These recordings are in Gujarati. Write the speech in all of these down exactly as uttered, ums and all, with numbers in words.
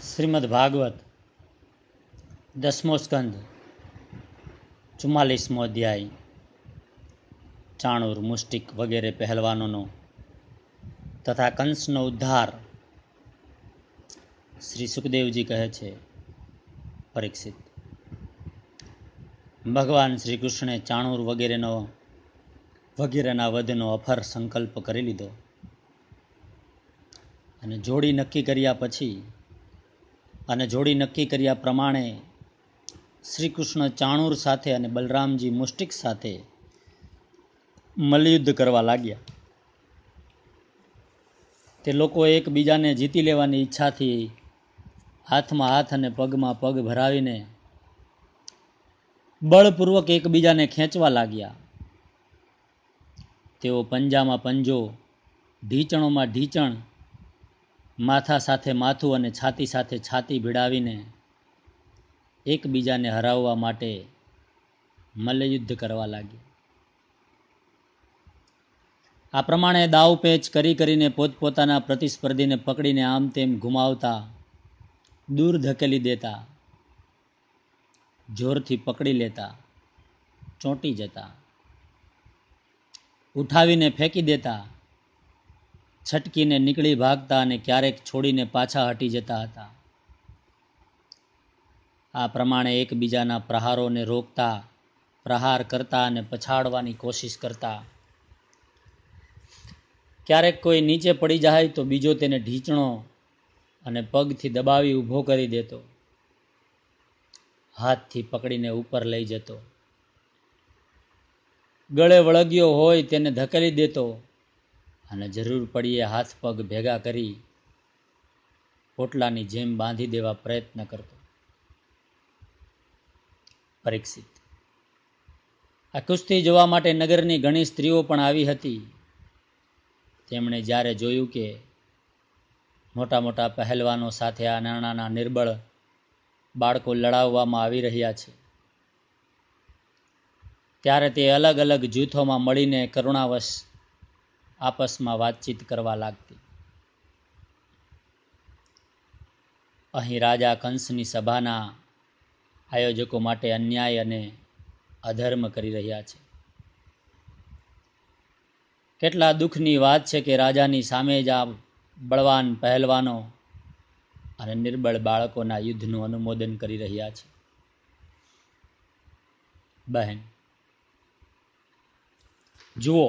શ્રીમદ ભાગવત દસમો સ્કંદ ચુમ્માલીસમો અધ્યાય ચાણૂર, મુષ્ટિક વગેરે પહેલવાનોનો તથા કંસનો ઉદ્ધાર. શ્રી સુખદેવજી કહે છે, પરીક્ષિત, ભગવાન શ્રી કૃષ્ણે ચાણૂર વગેરેનો વગેરેના વધનો અફર સંકલ્પ કરી લીધો અને જોડી નક્કી કર્યા પછી અને જોડી નક્કી કર્યા પ્રમાણે શ્રી કૃષ્ણ ચાણૂર સાથે અને બલરામજી મુષ્ટિક સાથે મલ્લયુદ્ધ કરવા લાગ્યા. તે લોકો એકબીજાને જીતી લેવાની ઈચ્છાથી હાથમાં હાથ અને પગમાં પગ ભરાવીને બળપૂર્વક એકબીજાને ખેંચવા લાગ્યા. તેઓ પંજામાં પંજો, ઢીચણોમાં ઢીચણ, માથા સાથે માથું અને છાતી સાથે છાતી ભીડાવીને એકબીજાને હરાવવા માટે મલ્લયુદ્ધ કરવા લાગ્યા. આ પ્રમાણે દાવપેચ કરી કરીને પોતપોતાના પ્રતિસ્પર્ધીને પકડીને આમ તેમ ઘુમાવતા, દૂર ધકેલી દેતા, જોરથી પકડી લેતા, ચોંટી જતા, ઉઠાવીને ફેંકી દેતા, છટકીને નીકળી ભાગતા અને ક્યારેક છોડીને પાછા હટી જતા હતા. આ પ્રમાણે એકબીજાના પ્રહારોને રોકતા, પ્રહાર કરતા અને પછાડવાની કોશિશ કરતા. ક્યારેક કોઈ નીચે પડી જાય તો બીજો તેને ઢીંચણો અને પગથી દબાવી ઊભો કરી દેતો, હાથથી પકડીને ઉપર લઈ જતો. ગળે વળગ્યો હોય તેને ધકેલી દેતો અને જરૂર પડીએ હાથ પગ ભેગા કરી પોટલાની જેમ બાંધી દેવા પ્રયત્ન કરતો. પરીક્ષિત, આ કુસ્તી જોવા માટે નગરની ઘણી સ્ત્રીઓ પણ આવી હતી. તેમણે જ્યારે જોયું કે મોટા મોટા પહેલવાનો સાથે આ નાના નાના નિર્બળ બાળકો લડાવવામાં આવી રહ્યા છે, ત્યારે તે અલગ અલગ જૂથોમાં મળીને કરુણાવશ આપસમાં વાતચીત કરવા લાગતી. અહીં રાજા કંસની સભાના આયોજકો માટે અન્યાય અને અધર્મ કરી રહ્યા છે. કેટલા દુઃખની વાત છે કે રાજાની સામે જ આ બળવાન પહેલવાનો અને નિર્બળ બાળકોના યુદ્ધનું અનુમોદન કરી રહ્યા છે. બહેન, જુઓ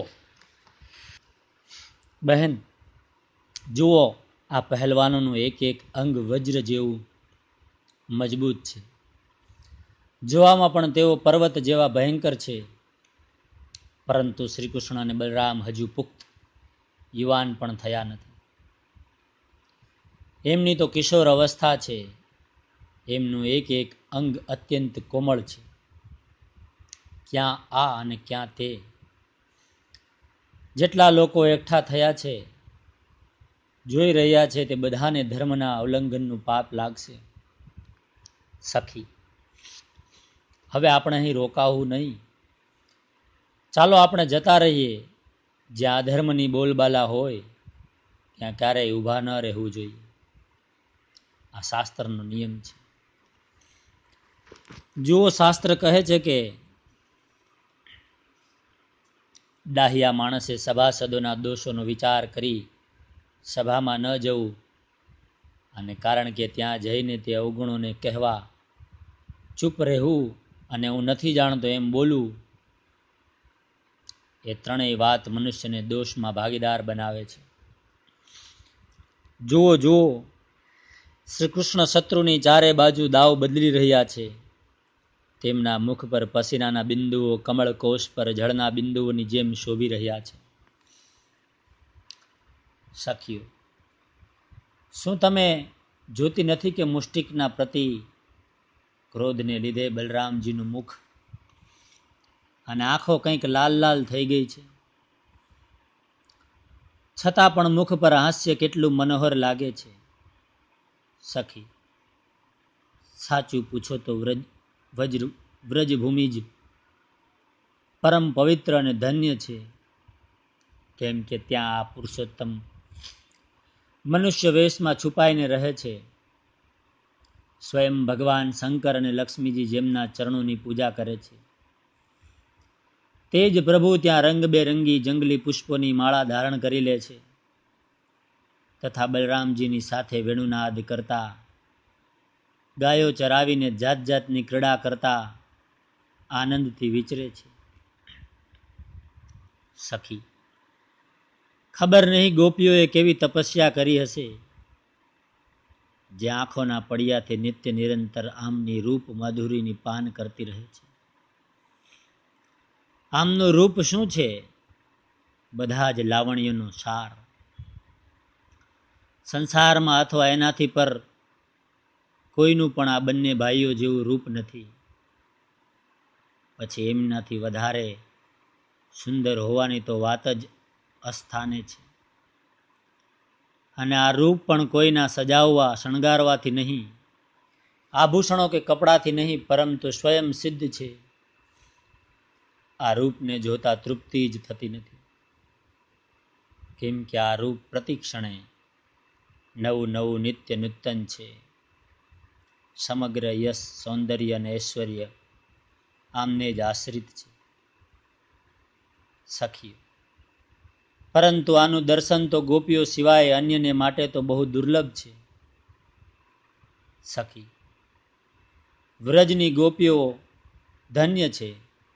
બહેન જુઓ આ પહેલવાનોનું એક એક અંગ વજ્ર જેવું મજબૂત છે. જોવામાં પણ તેઓ પર્વત જેવા ભયંકર છે. પરંતુ શ્રી કૃષ્ણ અને બલરામ હજુ પુખ્ત યુવાન પણ થયા નથી. એમની તો કિશોર અવસ્થા છે. એમનું એક એક અંગ અત્યંત કોમળ છે. ક્યાં આ અને ક્યાં તે. જેટલા લોકો એકઠા થયા છે, જોઈ રહ્યા છે, તે બધાને ધર્મના ઉલ્લંઘનનું પાપ લાગશે. સખી, હવે આપણે અહીં રોકાવું નહીં. ચાલો આપણે જતા રહીએ. જ્યાં અધર્મની બોલબાલા હોય ત્યાં ક્યારેય ઊભા ન રહેવું જોઈએ. આ શાસ્ત્રનો નિયમ છે. જુઓ, શાસ્ત્ર કહે છે કે ડાહ્યા માણસે સભાસદોના દોષોનો વિચાર કરી સભામાં ન જવું, અને કારણ કે ત્યાં જઈને તે અવગુણોને કહેવા, ચૂપ રહેવું અને હું નથી જાણતો એમ બોલવું, એ ત્રણેય વાત મનુષ્યને દોષમાં ભાગીદાર બનાવે છે. જુઓ જુઓ, શ્રી કૃષ્ણ શત્રુની ચારે બાજુ દાવ બદલી રહ્યા છે. તેમના મુખ પર પસીનાના બિંદુઓ કમળ કોષ પર જળના બિંદુઓની જેમ શોભી રહ્યા છે. સખીઓ, શું તમે જોતી નથી કે મુષ્ટિકના પ્રતિ ક્રોધને લીધે બલરામજીનું મુખ અને આંખો કંઈક લાલ લાલ થઈ ગઈ છે? છતાં પણ મુખ પર હાસ્ય કેટલું મનોહર લાગે છે. સખી, સાચું પૂછો તો વ્રજ વજ્ર વ્રજભૂમિ જ પરમ પવિત્ર અને ધન્ય છે. કેમ કે ત્યાં આ પુરુષોત્તમ મનુષ્ય વેશમાં છુપાઈને રહે છે. સ્વયં ભગવાન શંકર અને લક્ષ્મીજી જેમના ચરણોની પૂજા કરે છે, તે જ પ્રભુ ત્યાં રંગબેરંગી જંગલી પુષ્પોની માળા ધારણ કરી લે છે તથા બલરામજીની સાથે વેણુનાદ કરતા, ગાયો ચરાવીને જાત જાતની ક્રીડા કરતા આનંદથી વિચરે છે. સખી, ખબર નહીં ગોપીઓએ કેવી તપસ્યા કરી હશે, જે આંખોના પડિયાથી નિત્ય નિરંતર આમની રૂપ માધુરીની પાન કરતી રહે છે. આમનું રૂપ શું છે? બધા જ લાવણ્યનો સાર. સંસારમાં અથવા એનાથી પર કોઈનું પણ આ બંને ભાઈઓ જેવું રૂપ નથી. પછી એમનાથી વધારે સુંદર હોવાની તો વાત જ અસ્થાને છે. અને આ રૂપ પણ કોઈના સજાવવા શણગારવાથી નહીં, આભૂષણો કે કપડાથી નહીં, પરંતુ સ્વયં સિદ્ધ છે. આ રૂપને જોતા તૃપ્તિ જ થતી નથી, કેમ કે આ રૂપ પ્રતિક્ષણે નવું નવું નિત્ય નૂતન છે. સમગ્ર યશ, સૌંદર્ય અને ઐશ્વર્ય આમને જ આશ્રિત છે. સખી, પરંતુ આનું દર્શન તો ગોપીઓ સિવાય અન્યને માટે તો બહુ દુર્લભ છે. સખી, વ્રજની ગોપીઓ ધન્ય છે.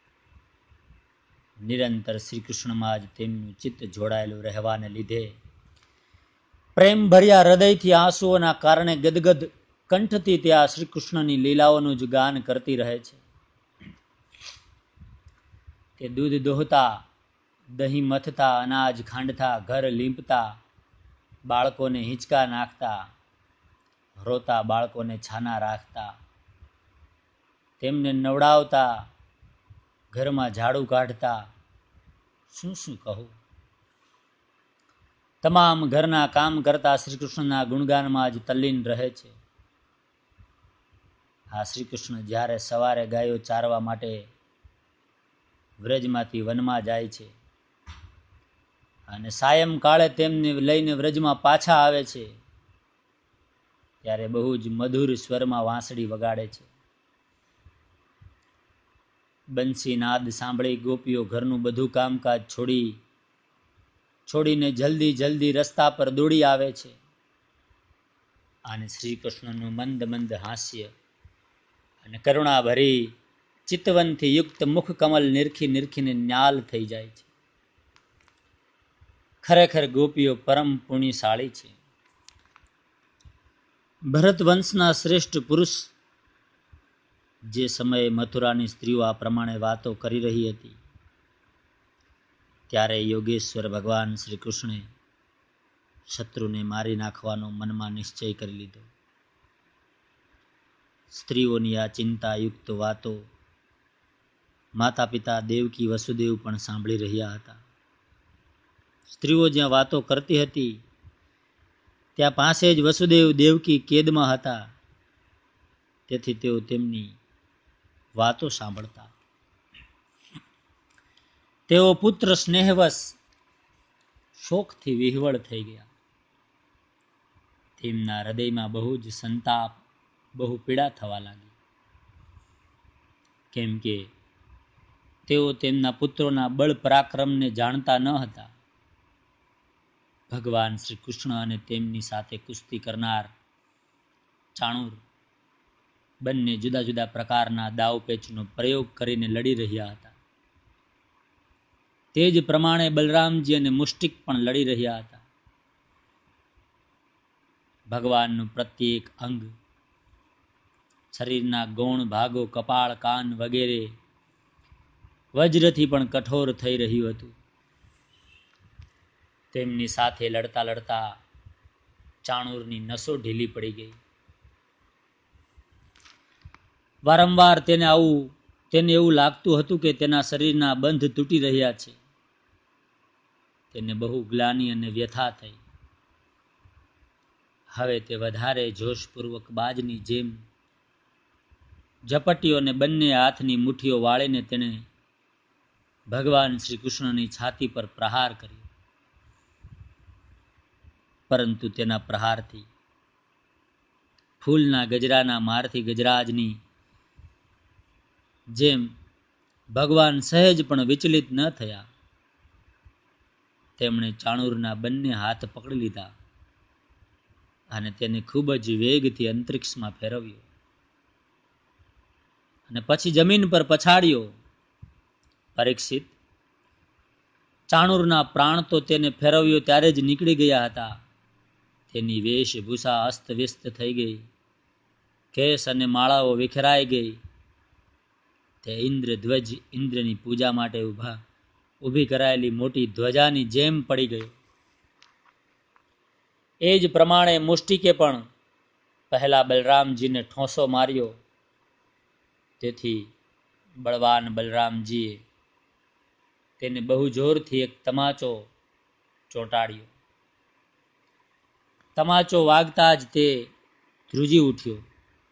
નિરંતર શ્રી કૃષ્ણમાં જ તેમનું ચિત્ત જોડાયેલું રહેવાને લીધે પ્રેમ ભર્યા હૃદયથી આંસુઓના કારણે ગદગદ કંઠથી ત્યાં શ્રી કૃષ્ણની લીલાઓનું જ ગાન કરતી રહે છે. તે દૂધ દોહતા, દહીં મથતા, અનાજ ખાંડતા, ઘર લીંપતા, બાળકોને હિંચકા નાખતા, રોતા બાળકોને છાના રાખતા, તેમને નવડાવતા, ઘરમાં ઝાડુ કાઢતા, શું શું કહું. તમામ ઘરના કામ કરતા શ્રી કૃષ્ણના ગુણગાનમાં જ તલ્લીન રહે છે. આ શ્રી કૃષ્ણ જ્યારે સવારે ગાયો ચારવા માટે વ્રજમાંથી વનમાં જાય છે અને સાયંકાળે તેમને લઈને વ્રજમાં પાછા આવે છે, ત્યારે બહુ જ મધુર સ્વરમાં વાંસળી વગાડે છે. બંસી નાદ સાંભળી ગોપીઓ ઘરનું બધું કામકાજ છોડી છોડીને જલ્દી જલ્દી રસ્તા પર દોડી આવે છે અને શ્રી કૃષ્ણનું મંદ મંદ હાસ્ય અને કરુણા ભરી ચિતવનથી યુક્ત મુખ કમલ નિરખી નિરખીને ન્યાલ થઈ જાય છે. ખરેખર ગોપીઓ પરમ પુણ્યશાળી છે. ભરત વંશના શ્રેષ્ઠ પુરુષ જે સમયે મથુરાની સ્ત્રીઓ આ પ્રમાણે વાતો કરી રહી હતી, ત્યારે યોગેશ્વર ભગવાન શ્રી કૃષ્ણે શત્રુને મારી નાખવાનો મનમાં નિશ્ચય કરી લીધો. સ્ત્રીઓની આ ચિંતાયુક્ત વાતો માતા પિતા દેવકી વસુદેવ પણ સાંભળી રહ્યા હતા. સ્ત્રીઓ જ્યાં વાતો કરતી હતી ત્યાં પાસે જ વસુદેવ દેવકી કેદમાં હતા, તેથી તેઓ તેમની વાતો સાંભળતા. તેઓ પુત્ર સ્નેહવશ શોકથી વિહવળ થઈ ગયા. તેમના હૃદયમાં બહુ જ સંતાપ, બહુ પીડા થવા લાગી, કેમ કે તેઓ તેમના પુત્રોના બળ પરાક્રમને જાણતા ન હતા. ભગવાન શ્રી કૃષ્ણ અને તેમની સાથે કુસ્તી કરનાર ચાણૂર બંને જુદા જુદા પ્રકારના દાવપેચનો પ્રયોગ કરીને લડી રહ્યા હતા. તે જ પ્રમાણે બલરામજી અને મુષ્ટિક પણ લડી રહ્યા હતા. ભગવાનનું પ્રત્યેક અંગ, શરીરના ગૌણ ભાગો, કપાળ, કાન વગેરે વજ્રથી પણ કઠોર થઈ રહ્યું હતું. તેમની સાથે લડતા લડતા ચાણૂરની નસો ઢીલી પડી ગઈ. વારંવાર તેને આવું તેને એવું લાગતું હતું કે તેના શરીરના બંધ તૂટી રહ્યા છે. તેને બહુ ગ્લાનિ અને વ્યથા થઈ. હવે તે વધારે જોશપૂર્વક બાજની જેમ ઝપટીઓને બંને હાથની મુઠ્ઠીઓ વાળીને તેણે ભગવાન શ્રી કૃષ્ણની છાતી પર પ્રહાર કર્યો. પરંતુ તેના પ્રહારથી ફૂલના ગજરાના મારથી ગજરાજની જેમ ભગવાન સહેજ પણ વિચલિત ન થયા. તેમણે ચાણૂરના બંને હાથ પકડી લીધા અને તેને ખૂબ જ વેગથી અંતરિક્ષમાં ફેરવ્યો અને પછી જમીન પર પછાડ્યો. પરીક્ષિત, ચાણૂરના પ્રાણ તો તેને ફેરવ્યો ત્યારે જ નીકળી ગયા હતા. તેની વેશભૂષા અસ્તવ્યસ્ત થઈ ગઈ, કેસ અને માળાઓ વિખરાઈ ગઈ. તે ઇન્દ્ર ધ્વજ ઇન્દ્રની પૂજા માટે ઉભા ઊભી કરાયેલી મોટી ધ્વજાની જેમ પડી ગયો. એ જ પ્રમાણે મુષ્ટિકે પણ પહેલા બલરામજીને ઠોંસો માર્યો. તેથી બળવાન બલરામજીએ તેને બહુ જોરથી એક તમાચો ચોંટાડ્યો. તમાચો વાગતા જ તે ધ્રુજી ઉઠ્યો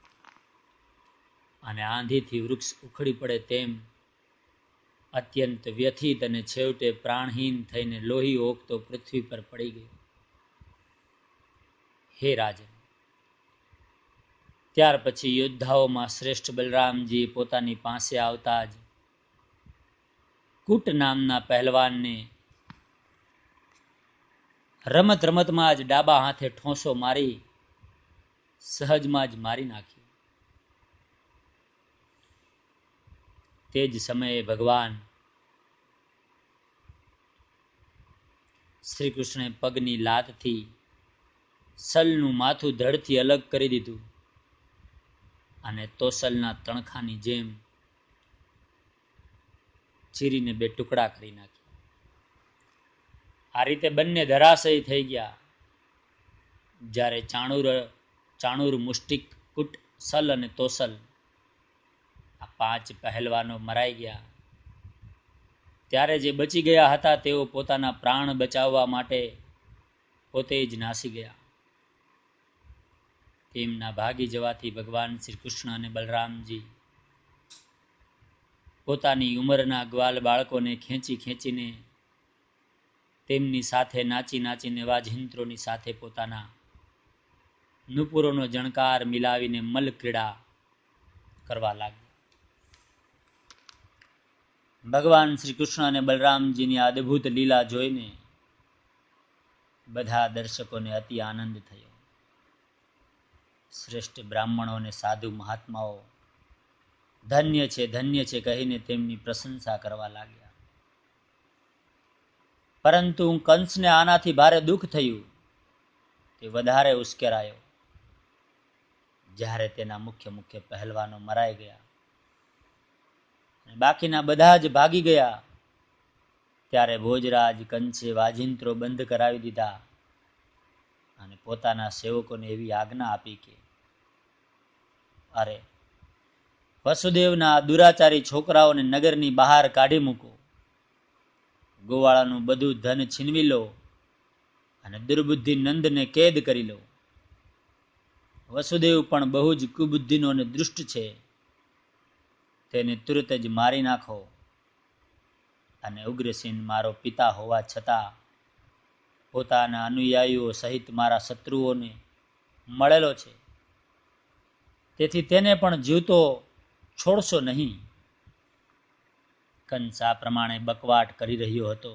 અને આંધીથી વૃક્ષ ઉખડી પડે તેમ અત્યંત વ્યથિત અને છેવટે પ્રાણહીન થઈને લોહી ઓગતો પૃથ્વી પર પડી ગયો. હે રાજન, ત્યાર પછી યોદ્ધાઓમાં શ્રેષ્ઠ બલરામજી પોતાની પાસે આવતા જ કુટ નામના પહેલવાનને રમત રમતમાં જ ડાબા હાથે ઠોંસો મારી સહજમાં જ મારી નાખ્યો. તે જ સમયે ભગવાન શ્રી કૃષ્ણે પગની લાતથી સલનું માથું ધડથી અલગ કરી દીધું અને તોસલના તણખાની જેમ ચીરીને બે ટુકડા કરી નાખ્યા. આ રીતે બંને ધરાશયી થઈ ગયા. જ્યારે ચાણૂર ચાણૂર મુષ્ટિક, કુટ, સલ અને તોસલ આ પાંચ પહેલવાનો મરાઈ ગયા, ત્યારે જે બચી ગયા હતા તેઓ પોતાના પ્રાણ બચાવવા માટે પોતે જ નાસી ગયા. તેમના ભાગી જવાથી ભગવાન શ્રી કૃષ્ણ અને બલરામજી પોતાની ઉંમરના ગ્વાલ બાળકોને ખેંચી ખેંચીને તેમની સાથે નાચી નાચીને વાજિંત્રોની સાથે પોતાના નુપુરોનો જણકાર મિલાવીને મલ ક્રીડા કરવા લાગ્યા. ભગવાન શ્રી કૃષ્ણ અને બલરામજીની આ અદ્ભુત લીલા જોઈને બધા દર્શકોને અતિ આનંદ થયો. શ્રેષ્ઠ બ્રાહ્મણો અને સાધુ મહાત્માઓ ધન્ય છે ધન્ય છે કહીને તેમની પ્રશંસા કરવા લાગ્યા. પરંતુ કંસને આનાથી ભારે દુઃખ થયું. તે વધારે ઉશ્કેરાયો જ્યારે તેના મુખ્ય મુખ્ય પહેલવાનો મરાઈ ગયા અને બાકીના બધા જ ભાગી ગયા. ત્યારે ભોજરાજ કંસે વાજિંત્રો બંધ કરાવી દીધા અને પોતાના સેવકોને એવી આજ્ઞા આપી કે અરે, વસુદેવના દુરાચારી છોકરાઓને નગરની બહાર કાઢી મૂકો, ગોવાળાનું બધું ધન છીનવી લો અને દુર્બુદ્ધિ નંદને કેદ કરી લો. વસુદેવ પણ બહુ જ કુબુદ્ધિનો અને દુષ્ટ છે, તેને તુરત જ મારી નાખો. અને ઉગ્રસેન મારો પિતા હોવા છતાં પોતાના અનુયાયીઓ સહિત મારા શત્રુઓને મળેલો છે, તેથી તેને પણ જીવતો છોડશો નહીં. કંસ આ પ્રમાણે બકવાટ કરી રહ્યો હતો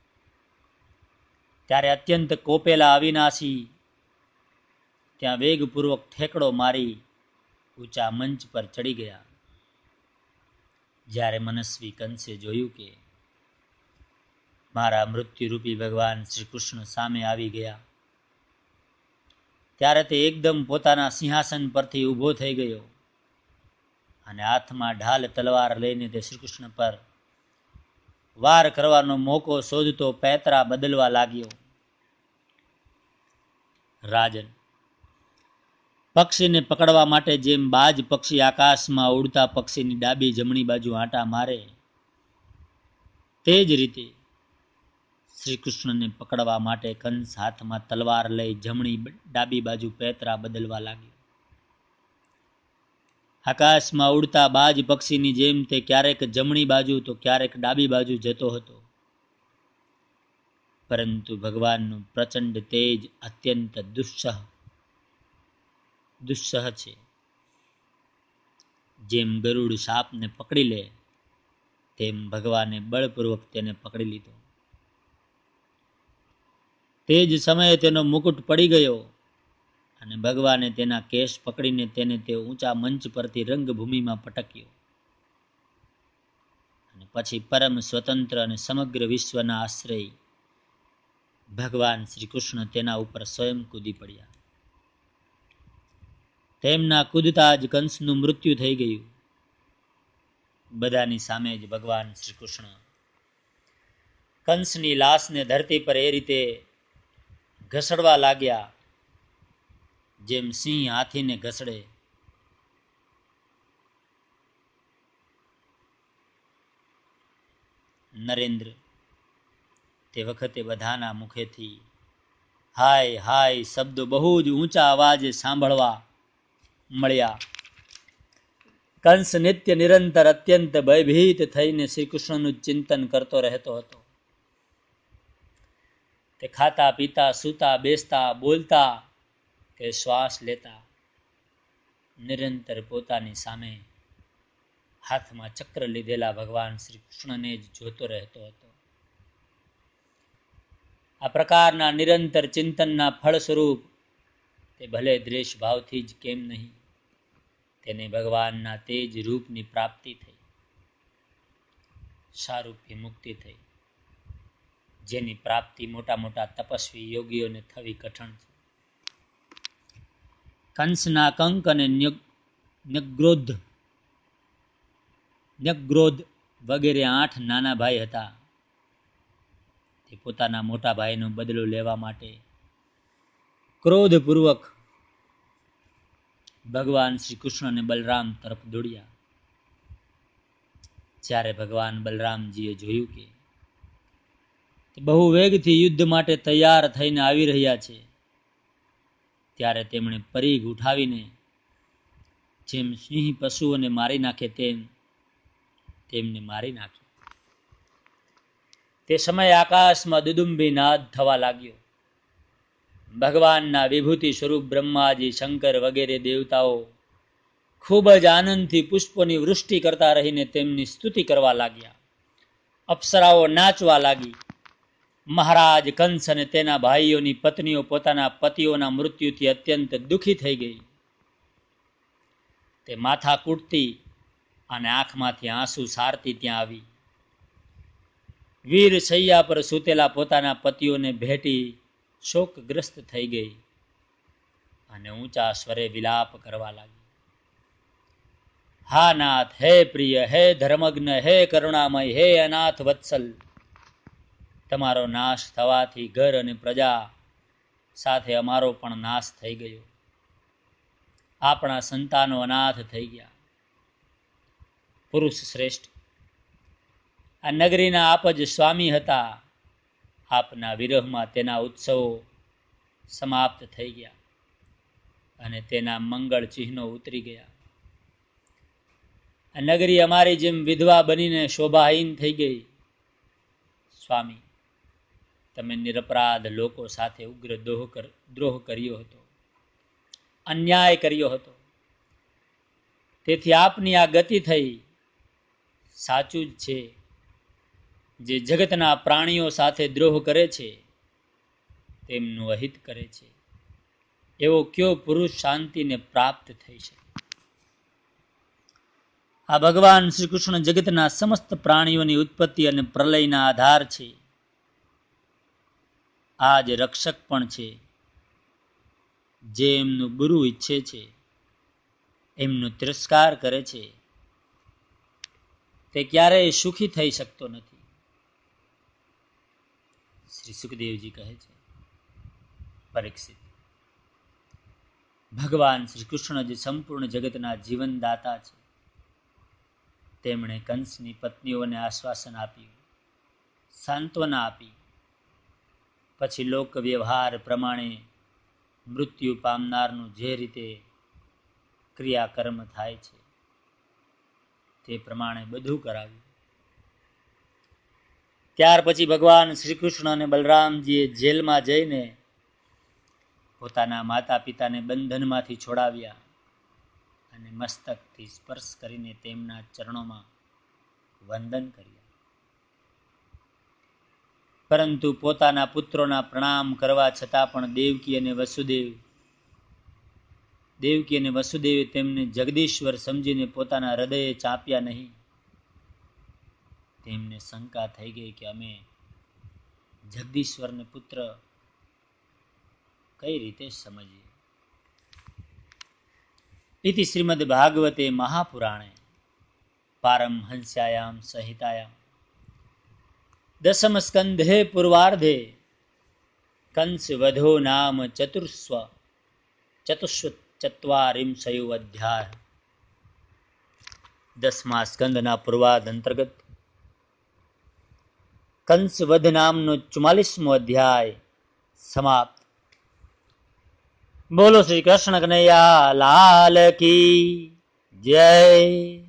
ત્યારે અત્યંત કોપેલા અવિનાશી ત્યાં વેગપૂર્વક ઠેકડો મારી ઊંચા મંચ પર ચડી ગયા. જ્યારે મનસ્વી કંસે જોયું કે મારા મૃત્યુરૂપી ભગવાન શ્રી કૃષ્ણ સામે આવી ગયા, ત્યારે તે એકદમ પોતાના સિંહાસન પરથી ઊભો થઈ ગયો અને હાથમાં ઢાલ તલવાર લઈને તે શ્રી કૃષ્ણ પર વાર કરવાનો મોકો શોધતો પેતરા બદલવા લાગ્યો. રાજન, પક્ષીને પકડવા માટે જેમ બાજ પક્ષી આકાશમાં ઉડતા પક્ષીની ડાબી જમણી બાજુ આંટા મારે, તે જ રીતે શ્રી કૃષ્ણને પકડવા માટે કંસ હાથમાં તલવાર લઈ જમણી ડાબી બાજુ પેતરા બદલવા લાગ્યો. આકાશમાં ઉડતા બાજ પક્ષીની જેમ તે ક્યારેક જમણી બાજુ તો ક્યારેક ડાબી બાજુ જતો હતો. પરંતુ ભગવાનનું પ્રચંડ તેજ અત્યંત દુસ્સહ દુસ્સહ છે. જેમ ગરુડ સાપને પકડી લે તેમ ભગવાને બળપૂર્વક તેને પકડી લીધો. તે જ સમયે તેનો મુકુટ પડી ગયો અને ભગવાને તેના કેશ પકડીને તેને તે ઊંચા મંચ પરથી રંગભૂમિમાં પટક્યો. અને પછી પરમ સ્વતંત્ર અને સમગ્ર વિશ્વના આશ્રય ભગવાન શ્રી કૃષ્ણ તેના ઉપર સ્વયં કૂદી પડ્યા. તેમના કૂદતા જ કંસનું મૃત્યુ થઈ ગયું. બધાની સામે જ ભગવાન શ્રી કૃષ્ણ કંસની લાશને ધરતી પર એ રીતે ઘસડવા લાગ્યા જેમ સિંહ હાથીને ઘસડે. નરેન્દ્ર તે વખતે બધાના મુખેથી હાય હાય શબ્દો બહુ જ ઊંચા અવાજે સાંભળવા મળ્યા. કંસ નિત્ય નિરંતર અત્યંત ભયભીત થઈને શ્રી કૃષ્ણનું ચિંતન કરતો રહેતો હતો. તે ખાતા પીતા સૂતા બેસતા બોલતા કે શ્વાસ લેતા નિરંતર પોતાની સામે હાથમાં ચક્ર લીધેલા ભગવાન શ્રી કૃષ્ણને જ જોતો રહેતો હતો. આ પ્રકારના નિરંતર ચિંતનના ફળ સ્વરૂપ તે ભલે દ્વેષ ભાવથી જ કેમ નહીં, તેને ભગવાનના તેજ રૂપની પ્રાપ્તિ થઈ, સારૂપ્ય મુક્તિ થઈ, જેની પ્રાપ્તિ મોટા મોટા તપસ્વી યોગીઓને થવી કઠણ છે. કંસના કંક અને ન્યગ્રોધ ન્યગ્રોધ વગેરે આઠ નાના ભાઈ હતા. તે પોતાના મોટા ભાઈનો બદલો લેવા માટે ક્રોધપૂર્વક ભગવાન શ્રી કૃષ્ણ અને બલરામ તરફ દોડ્યા. જ્યારે ભગવાન બલરામજીએ જોયું કે તે બહુ વેગથી યુદ્ધ માટે તૈયાર થઈને આવી રહ્યા છે, ત્યારે તેમણે પરીઘ ઉઠાવીને જેમ સિંહ પશુઓને મારી નાખે તેમ તેમને મારી નાખ્યા. તે સમયે આકાશમાં દુદુંબી નાદ થવા લાગ્યો. ભગવાનના વિભૂતિ સ્વરૂપ બ્રહ્માજી, શંકર વગેરે દેવતાઓ ખૂબ જ આનંદથી પુષ્પોની વૃષ્ટિ કરતા રહીને તેમની સ્તુતિ કરવા લાગ્યા. અપ્સરાઓ નાચવા લાગી. મહારાજ કંસ અને તેના ભાઈઓની પત્નીઓ પોતાના પતિઓના મૃત્યુથી અત્યંત દુઃખી થઈ ગઈ. તે માથા કૂટતી અને આંખમાંથી આંસુ સારતી ત્યાં આવી. વીર શૈયા પર સૂતેલા પોતાના પતિઓને ભેટી શોકગ્રસ્ત થઈ ગઈ અને ઊંચા સ્વરે વિલાપ કરવા લાગી. હા નાથ, હે પ્રિય, હે ધર્મજ્ઞ, હે કરુણામય, હે અનાથ વત્સલ, તમારો નાશ થવાથી ઘર અને પ્રજા સાથે અમારો પણ નાશ થઈ ગયો. આપણા સંતાનો અનાથ થઈ ગયા. પુરુષ શ્રેષ્ઠ, આ નગરીના આપ જ સ્વામી હતા. આપના વિરહમાં તેના ઉત્સવો સમાપ્ત થઈ ગયા અને તેના મંગળ ચિહ્નો ઉતરી ગયા. આ નગરી અમારી જેમ વિધવા બનીને શોભાહીન થઈ ગઈ. સ્વામી, તમે નિરપરાધ લોકો સાથે ઉગ્ર દ્રોહ દ્રોહ કર્યો હતો, અન્યાય કર્યો હતો. તેથી આપની આ ગતિ થઈ. સાચું જ છે, જે જગતના પ્રાણીઓ સાથે દ્રોહ કરે છે તેમનું અહિત કરે છે. એવો કયો પુરુષ શાંતિને પ્રાપ્ત થઈ શકે? આ ભગવાન શ્રી કૃષ્ણ જગતના સમસ્ત પ્રાણીઓની ઉત્પત્તિ અને પ્રલયના આધાર છે. આ જ રક્ષક પણ છે. જે એમનું બુરું ઈચ્છે છે, એમનો તિરસ્કાર કરે છે, તે ક્યારેય સુખી થઈ શકતો નથી. શ્રી સુખદેવજી કહે છે, પરીક્ષિત, ભગવાન શ્રી કૃષ્ણ જે સંપૂર્ણ જગતના જીવનદાતા છે, તેમણે કંસની પત્નીઓને આશ્વાસન આપ્યું, સાંત્વના આપી. પછી લોક વ્યવહાર પ્રમાણે મૃત્યુ પામનારનું જે રીતે ક્રિયાકર્મ થાય છે તે પ્રમાણે બધું કરાવ્યું. ત્યાર પછી ભગવાન શ્રી કૃષ્ણ અને બલરામજીએ જેલમાં જઈને પોતાના માતા પિતાને બંધનમાંથી છોડાવ્યા અને મસ્તકથી સ્પર્શ કરીને તેમના ચરણોમાં વંદન કર્યા. પરંતુ પોતાના પુત્રોના પ્રણામ કરવા છતાં પણ દેવકી અને વસુદેવ દેવકી અને વસુદેવે તેમને જગદીશ્વર સમજીને પોતાના હૃદયે ચાંપ્યા નહીં. તેમને શંકા થઈ ગઈ કે અમે જગદીશ્વરને પુત્ર કઈ રીતે સમજીએ. ઇતિ શ્રીમદ ભાગવતે મહાપુરાણે પારમહંસ્યાયામ સંહિતાયામ દસમ સ્કંધે પૂર્વાર્ધે કંસ વધો નામ ચતુર્સ્વ ચતુશ્ચત્વારિંશયો અધ્યાય. દસમા સ્કંદના પૂર્વાર્ધ અંતર્ગત કંસવધ નામનો ચુમ્માલીસમો અધ્યાય સમાપ્ત. બોલો શ્રી કૃષ્ણ કનૈયા લાલ કી જય.